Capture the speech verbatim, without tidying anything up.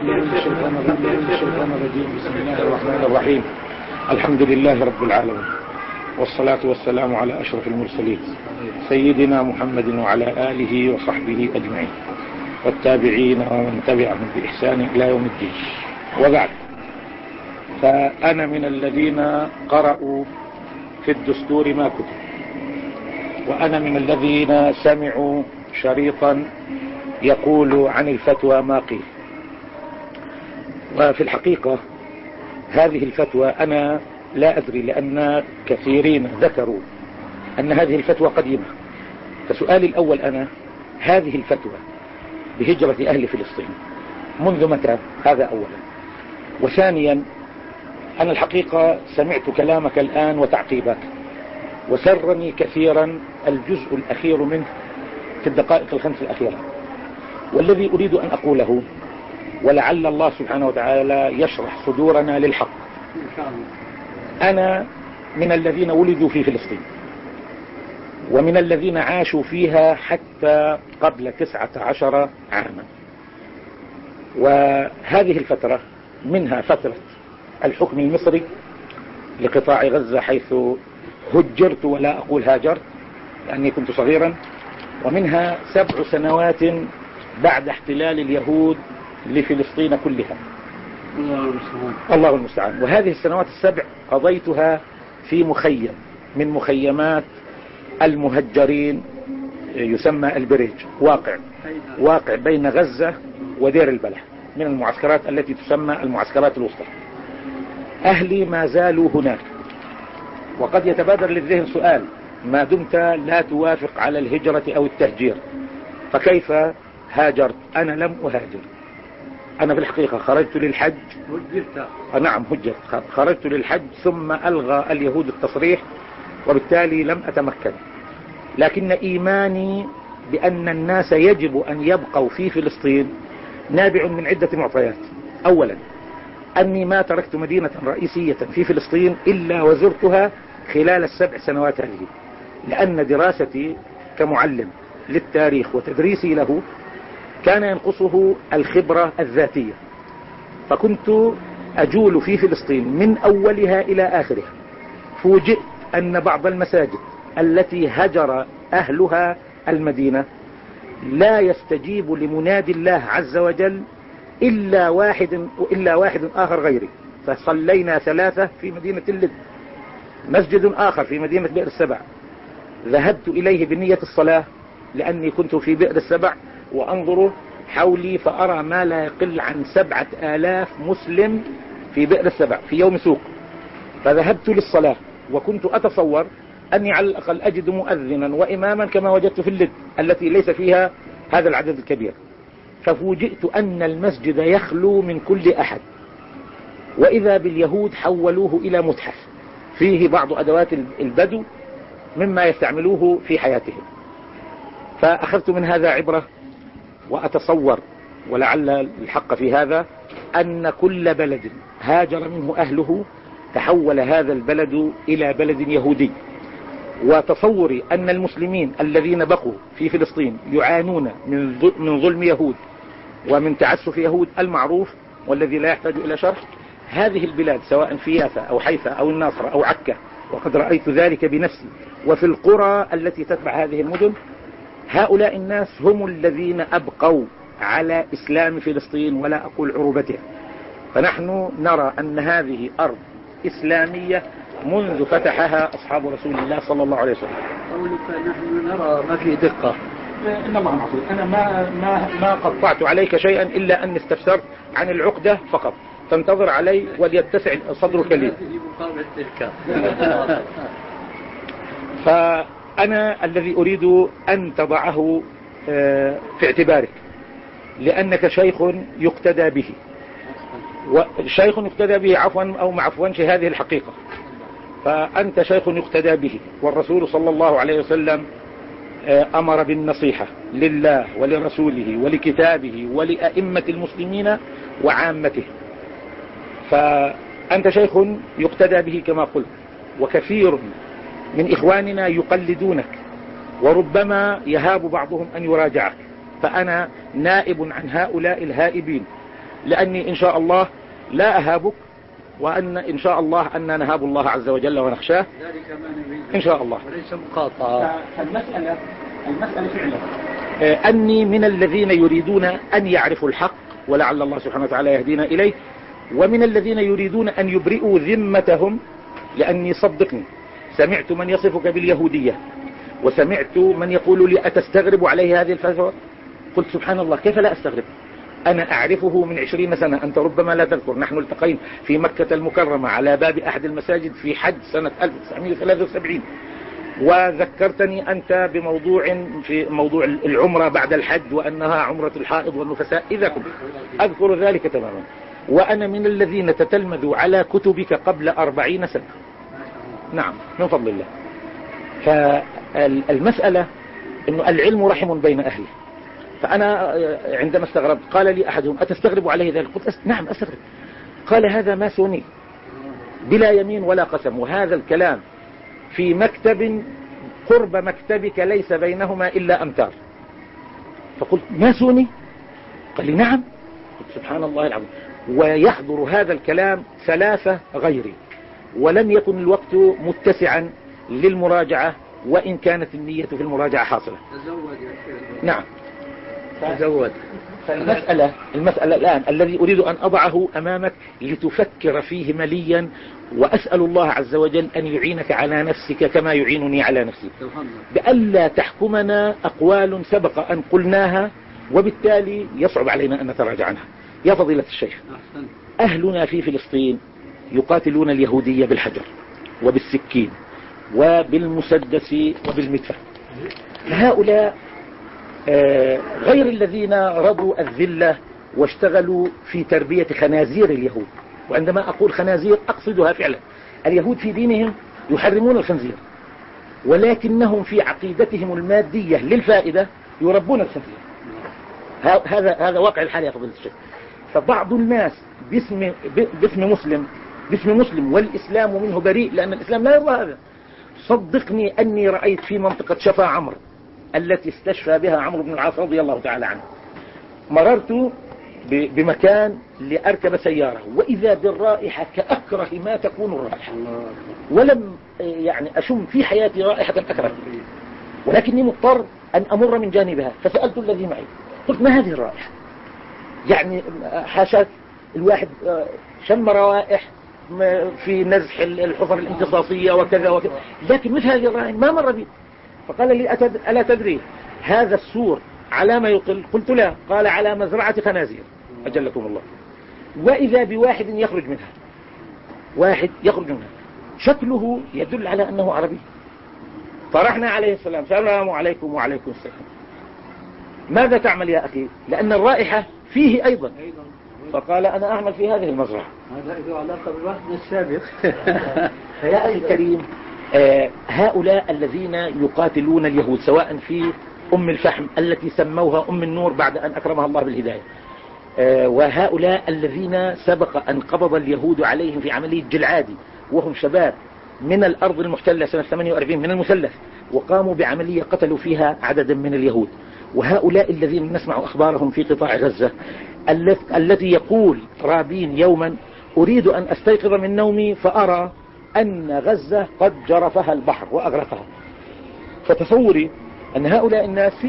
الشيطان الرجيم. بسم الله الرحمن الرحيم. الحمد لله رب العالمين، والصلاة والسلام على أشرف المرسلين سيدنا محمد وعلى آله وصحبه أجمعين والتابعين ومن تبعهم بإحسان إلى يوم الدين. وبعد، فأنا من الذين قرأوا في الدستور ما كتب، وأنا من الذين سمعوا شريطا يقول عن الفتوى ما قيل. وفي الحقيقة هذه الفتوى أنا لا أدري، لأن كثيرين ذكروا أن هذه الفتوى قديمة. فسؤالي الأول أنا، هذه الفتوى بهجرة أهل فلسطين منذ متى؟ هذا أولا. وثانيا، أنا الحقيقة سمعت كلامك الآن وتعقيبك، وسرني كثيرا الجزء الأخير منه في الدقائق الخمس الأخيرة، والذي أريد أن أقوله ولعل الله سبحانه وتعالى يشرح صدورنا للحق. أنا من الذين ولدوا في فلسطين، ومن الذين عاشوا فيها حتى قبل تسعة عشر عاما. وهذه الفترة منها فترة الحكم المصري لقطاع غزة، حيث هجرت ولا أقول هاجرت لأني كنت صغيرا، ومنها سبع سنوات بعد احتلال اليهود لفلسطين كلها. الله المستعان. الله المستعان. وهذه السنوات السبع قضيتها في مخيم من مخيمات المهجرين يسمى البريج، واقع واقع بين غزة ودير البلح، من المعسكرات التي تسمى المعسكرات الوسطى. أهلي ما زالوا هناك. وقد يتبادر للذهن سؤال: ما دمت لا توافق على الهجرة أو التهجير فكيف هاجرت؟ أنا لم أهاجر. أنا في الحقيقة خرجت للحج. هجرت؟ نعم هجرت. خرجت للحج ثم ألغى اليهود التصريح، وبالتالي لم أتمكن. لكن إيماني بأن الناس يجب أن يبقوا في فلسطين نابع من عدة معطيات. أولا، أني ما تركت مدينة رئيسية في فلسطين إلا وزرتها خلال السبع سنوات هذه، لأن دراستي كمعلم للتاريخ وتدريسي له كان ينقصه الخبرة الذاتية، فكنت أجول في فلسطين من أولها إلى آخرها. فوجئت أن بعض المساجد التي هجر أهلها المدينة لا يستجيب لمنادي الله عز وجل إلا واحد إلا واحد آخر غيري. فصلينا ثلاثة في مدينة اللد، مسجد آخر في مدينة بئر السبع ذهبت إليه بنية الصلاة، لأني كنت في بئر السبع وأنظر حولي فأرى ما لا يقل عن سبعة آلاف مسلم في بئر السبع في يوم سوق. فذهبت للصلاة، وكنت أتصور أني على الأقل أجد مؤذنا وإماما كما وجدت في اللد التي ليس فيها هذا العدد الكبير. ففوجئت أن المسجد يخلو من كل أحد، وإذا باليهود حولوه إلى متحف فيه بعض أدوات البدو مما يستعملوه في حياتهم. فأخذت من هذا عبرة، وأتصور ولعل الحق في هذا أن كل بلد هاجر منه أهله تحول هذا البلد إلى بلد يهودي. وتصوري أن المسلمين الذين بقوا في فلسطين يعانون من ظلم يهود ومن تعسف يهود المعروف والذي لا يحتاج إلى شرح. هذه البلاد سواء في يافا أو حيفا أو الناصرة أو عكا، وقد رأيت ذلك بنفسي، وفي القرى التي تتبع هذه المدن، هؤلاء الناس هم الذين أبقوا على إسلام فلسطين ولا أقول عروبتها. فنحن نرى أن هذه أرض إسلامية منذ فتحها أصحاب رسول الله صلى الله عليه وسلم. قولك نحن نرى ما في دقة. إن الله معصوم. أنا ما ما ما قطعت عليك شيئا إلا أن استفسرت عن العقدة فقط، فانتظر علي وليتسع صدرك لي. فأنا الذي أريد أن تضعه في اعتبارك، لأنك شيخ يقتدى به، وشيخ يقتدى به عفوا أو معفوانش، هذه الحقيقة. فأنت شيخ يقتدى به، والرسول صلى الله عليه وسلم أمر بالنصيحة لله ولرسوله ولكتابه ولأئمة المسلمين وعامته. فأنت شيخ يقتدى به كما قلت، وكثير من إخواننا يقلدونك، وربما يهاب بعضهم أن يراجعك. فأنا نائب عن هؤلاء الهائبين، لأني إن شاء الله لا أهابك، وأن إن شاء الله أن نهاب الله عز وجل ونخشاه ذلك ما نريد إن شاء الله. وليس مقاطعة. فالمسألة المسألة فعلا أني من الذين يريدون أن يعرفوا الحق ولعل الله سبحانه وتعالى يهدينا إليه، ومن الذين يريدون أن يبرئوا ذمتهم. لأني صدقني سمعت من يصفك باليهودية، وسمعت من يقول لي أتستغرب عليه هذه الفتوى؟ قلت سبحان الله كيف لا أستغرب، أنا أعرفه من عشرين سنة، أنت ربما لا تذكر. نحن التقينا في مكة المكرمة على باب أحد المساجد في حج سنة ألف وتسعمائة وثلاثة وسبعين، وذكرتني أنت بموضوع في موضوع العمرة بعد الحج وأنها عمرة الحائض والنفساء، إذا كنت أذكر ذلك تماما. وأنا من الذين تتلمذوا على كتبك قبل أربعين سنة، نعم من فضل الله. فالمسألة أنه العلم رحم بين أهله. فأنا عندما استغربت قال لي أحدهم أتستغرب عليه ذلك؟ قلت نعم أستغرب. قال هذا ماسوني بلا يمين ولا قسم، وهذا الكلام في مكتب قرب مكتبك ليس بينهما إلا أمتار. فقلت ماسوني؟ قال لي نعم. قلت سبحان الله العظيم. ويحضر هذا الكلام ثلاثة غيري، ولم يكن الوقت متسعا للمراجعة، وإن كانت النية في المراجعة حاصلة. تزود يا شيخ. نعم تزود. فالمسألة المسألة الآن الذي أريد أن أضعه أمامك لتفكر فيه مليا، وأسأل الله عز وجل أن يعينك على نفسك كما يعينني على نفسي، بألا تحكمنا أقوال سبق أن قلناها وبالتالي يصعب علينا أن نتراجع عنها. يا فضيلة الشيخ، أهلنا في فلسطين يقاتلون اليهودية بالحجر وبالسكين وبالمسدس وبالمدفع. هؤلاء غير الذين رضوا الذلة واشتغلوا في تربية خنازير اليهود. وعندما أقول خنازير أقصدها فعلا. اليهود في دينهم يحرمون الخنزير، ولكنهم في عقيدتهم المادية للفائدة يربون الخنزير. هذا هذا واقع الحال يا فضيلة الشيخ. فبعض الناس باسم باسم مسلم باسم مسلم والإسلام منه بريء، لأن الإسلام لا يرضى هذا. صدقني أني رأيت في منطقة شفا عمرو التي استشفى بها عمرو بن العاص رضي الله تعالى عنه، مررت بمكان لأركب سيارة وإذا بالرائحة كأكره ما تكون الرائحة، ولم يعني أشم في حياتي رائحة أكره، ولكني مضطر أن أمر من جانبها. فسألت الذي معي قلت ما هذه الرائحة؟ يعني حاشاك الواحد شم روائح في نزح الحفر الامتصاصية وكذا وكذا، لكن مثل هذه الرائحة ما مر بي. فقال لي أتد... ألا تدري هذا السور على ما يقل؟ قلت لا. قال على مزرعة خنازير أجلكم الله. وإذا بواحد يخرج منها، واحد يخرج منها شكله يدل على أنه عربي. طرحنا عليه السلام، السلام عليكم. وعليكم السلام. ماذا تعمل يا أخي؟ لأن الرائحة فيه أيضا. فقال أنا أعمل في هذه المزرعة. هذا له علاقة بالوحد السابق. فيا أخي الكريم، آه هؤلاء الذين يقاتلون اليهود سواء في أم الفحم التي سموها أم النور بعد أن أكرمها الله بالهداية، آه وهؤلاء الذين سبق أن قبض اليهود عليهم في عملية جلعادي وهم شباب من الأرض المحتلة سنة ثمانية وأربعين من المثلث، وقاموا بعملية قتلوا فيها عددا من اليهود. وهؤلاء الذين نسمع أخبارهم في قطاع غزة التي يقول رابين يوما أريد أن أستيقظ من نومي فأرى أن غزة قد جرفها البحر وأغرقها. فتصوري أن هؤلاء الناس